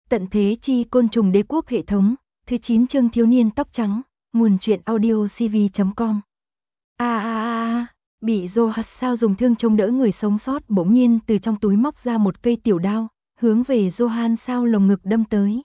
Tận thế chi côn trùng đế quốc hệ thống, thứ 9 chương thiếu niên tóc trắng, nguồn truyện audio cv.com. Bị Johan dùng thương chống đỡ người sống sót bỗng nhiên từ trong túi móc ra một cây tiểu đao, hướng về Johan sao lồng ngực đâm tới.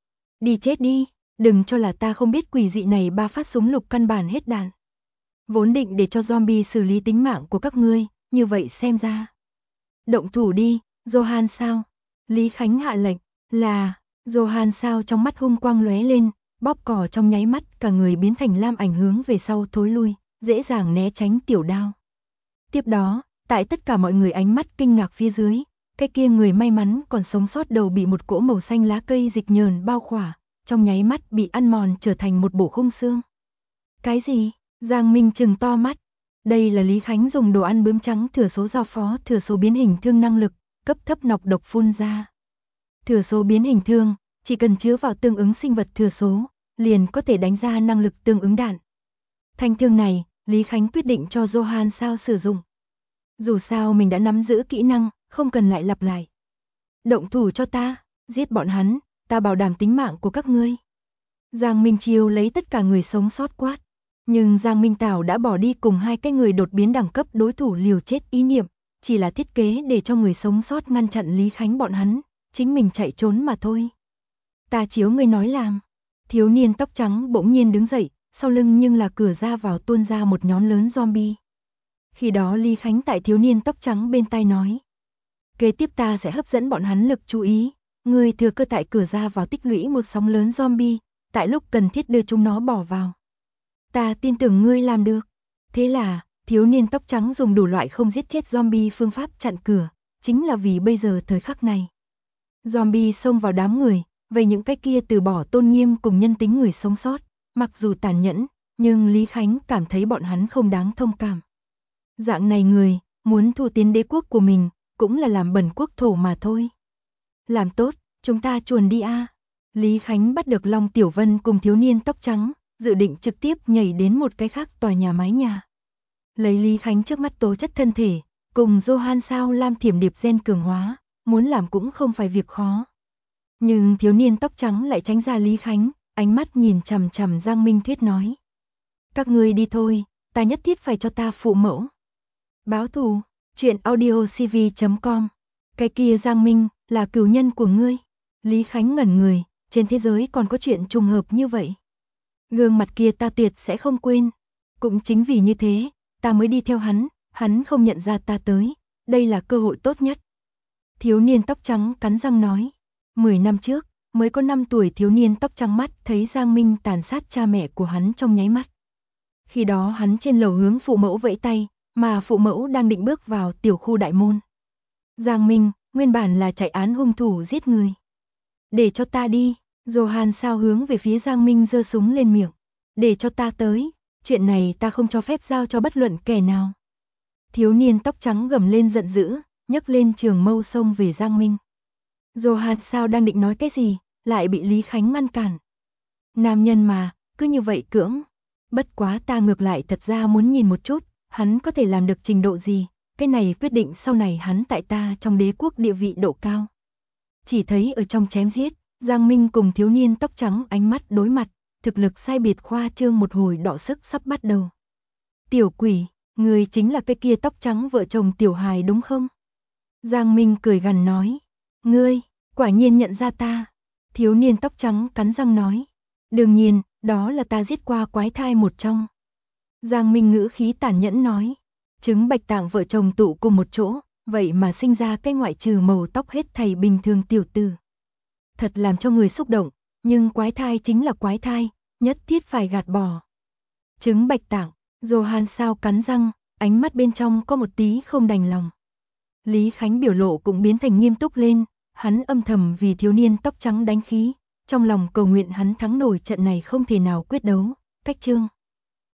Đi chết đi, đừng cho là ta không biết quỷ dị này 3 phát súng lục căn bản hết đạn. Vốn định để cho zombie xử lý tính mạng của các ngươi, như vậy xem ra. Động thủ đi, Johan sao? Lý Khánh hạ lệnh, là, Johan sao trong mắt hung quang lóe lên, bóp cỏ trong nháy mắt cả người biến thành lam ảnh hướng về sau thối lui, dễ dàng né tránh tiểu đao. Tiếp đó, tại tất cả mọi người ánh mắt kinh ngạc phía dưới, cái kia người may mắn còn sống sót đầu bị một cỗ màu xanh lá cây dịch nhờn bao khỏa, trong nháy mắt bị ăn mòn trở thành một bộ khung xương. Cái gì? Giang Minh trừng to mắt. Đây là Lý Khánh dùng đồ ăn bướm trắng thừa số giao phó thừa số biến hình thương năng lực, cấp thấp nọc độc phun ra. Thừa số biến hình thương, chỉ cần chứa vào tương ứng sinh vật thừa số, liền có thể đánh ra năng lực tương ứng đạn. Thanh thương này, Lý Khánh quyết định cho Johan sao sử dụng. Dù sao mình đã nắm giữ kỹ năng, không cần lại lặp lại. Động thủ cho ta, giết bọn hắn, ta bảo đảm tính mạng của các ngươi. Giang Minh Chiêu lấy tất cả người sống sót quát. Nhưng Giang Minh Tảo đã bỏ đi cùng hai cái người đột biến đẳng cấp đối thủ liều chết ý niệm, chỉ là thiết kế để cho người sống sót ngăn chặn Lý Khánh bọn hắn, chính mình chạy trốn mà thôi. Ta chiếu ngươi nói làm. Thiếu niên tóc trắng bỗng nhiên đứng dậy, sau lưng nhưng là cửa ra vào tuôn ra một nhóm lớn zombie. Khi đó Lý Khánh tại thiếu niên tóc trắng bên tai nói. Kế tiếp ta sẽ hấp dẫn bọn hắn lực chú ý, ngươi thừa cơ tại cửa ra vào tích lũy một sóng lớn zombie, tại lúc cần thiết đưa chúng nó bỏ vào. Ta tin tưởng ngươi làm được. Thế là, thiếu niên tóc trắng dùng đủ loại không giết chết zombie phương pháp chặn cửa, chính là vì bây giờ thời khắc này. Zombie xông vào đám người, về những cái kia từ bỏ tôn nghiêm cùng nhân tính người sống sót, mặc dù tàn nhẫn, nhưng Lý Khánh cảm thấy bọn hắn không đáng thông cảm. Dạng này người, muốn thu tiến đế quốc của mình, cũng là làm bẩn quốc thổ mà thôi. Làm tốt, chúng ta chuồn đi a. Lý Khánh bắt được Long Tiểu Vân cùng thiếu niên tóc trắng, dự định trực tiếp nhảy đến một cái khác tòa nhà mái nhà. Lấy Lý Khánh trước mắt tố chất thân thể, cùng Johan sao lam thiểm điệp gen cường hóa, muốn làm cũng không phải việc khó. Nhưng thiếu niên tóc trắng lại tránh ra Lý Khánh, ánh mắt nhìn chằm chằm Giang Minh Thuyết nói. Các ngươi đi thôi, ta nhất thiết phải cho ta phụ mẫu. Báo thù, chuyện audio cv.com. Cái kia Giang Minh, là cửu nhân của ngươi. Lý Khánh ngẩn người, trên thế giới còn có chuyện trùng hợp như vậy. Gương mặt kia ta tuyệt sẽ không quên. Cũng chính vì như thế, ta mới đi theo hắn không nhận ra ta tới, đây là cơ hội tốt nhất. Thiếu niên tóc trắng cắn răng nói. 10 năm trước, mới có 5 tuổi thiếu niên tóc trắng mắt thấy Giang Minh tàn sát cha mẹ của hắn trong nháy mắt. Khi đó hắn trên lầu hướng phụ mẫu vẫy tay, mà phụ mẫu đang định bước vào tiểu khu đại môn. Giang Minh, nguyên bản là chạy án hung thủ giết người. Để cho ta đi. Johan sao hướng về phía Giang Minh giơ súng lên miệng. Để cho ta tới, chuyện này ta không cho phép giao cho bất luận kẻ nào. Thiếu niên tóc trắng gầm lên giận dữ, nhấc lên trường mâu xông về Giang Minh. Johan sao đang định nói cái gì, lại bị Lý Khánh ngăn cản. Nam nhân mà, cứ như vậy cưỡng. Bất quá ta ngược lại thật ra muốn nhìn một chút, hắn có thể làm được trình độ gì, cái này quyết định sau này hắn tại ta trong đế quốc địa vị độ cao. Chỉ thấy ở trong chém giết, Giang Minh cùng thiếu niên tóc trắng ánh mắt đối mặt, thực lực sai biệt khoa trương một hồi đọ sức sắp bắt đầu. Tiểu quỷ, người chính là cái kia tóc trắng vợ chồng tiểu hài đúng không? Giang Minh cười gằn nói. Ngươi, quả nhiên nhận ra ta. Thiếu niên tóc trắng cắn răng nói. Đương nhiên, đó là ta giết qua quái thai một trong. Giang Minh ngữ khí tàn nhẫn nói. Trứng bạch tạng vợ chồng tụ cùng một chỗ, vậy mà sinh ra cái ngoại trừ màu tóc hết thảy bình thường tiểu tử. Thật làm cho người xúc động, nhưng quái thai chính là quái thai, nhất thiết phải gạt bỏ. Trứng bạch tạng, Johan sao cắn răng, ánh mắt bên trong có một tí không đành lòng. Lý Khánh biểu lộ cũng biến thành nghiêm túc lên, hắn âm thầm vì thiếu niên tóc trắng đánh khí, trong lòng cầu nguyện hắn thắng nổi trận này không thể nào quyết đấu. Cách chương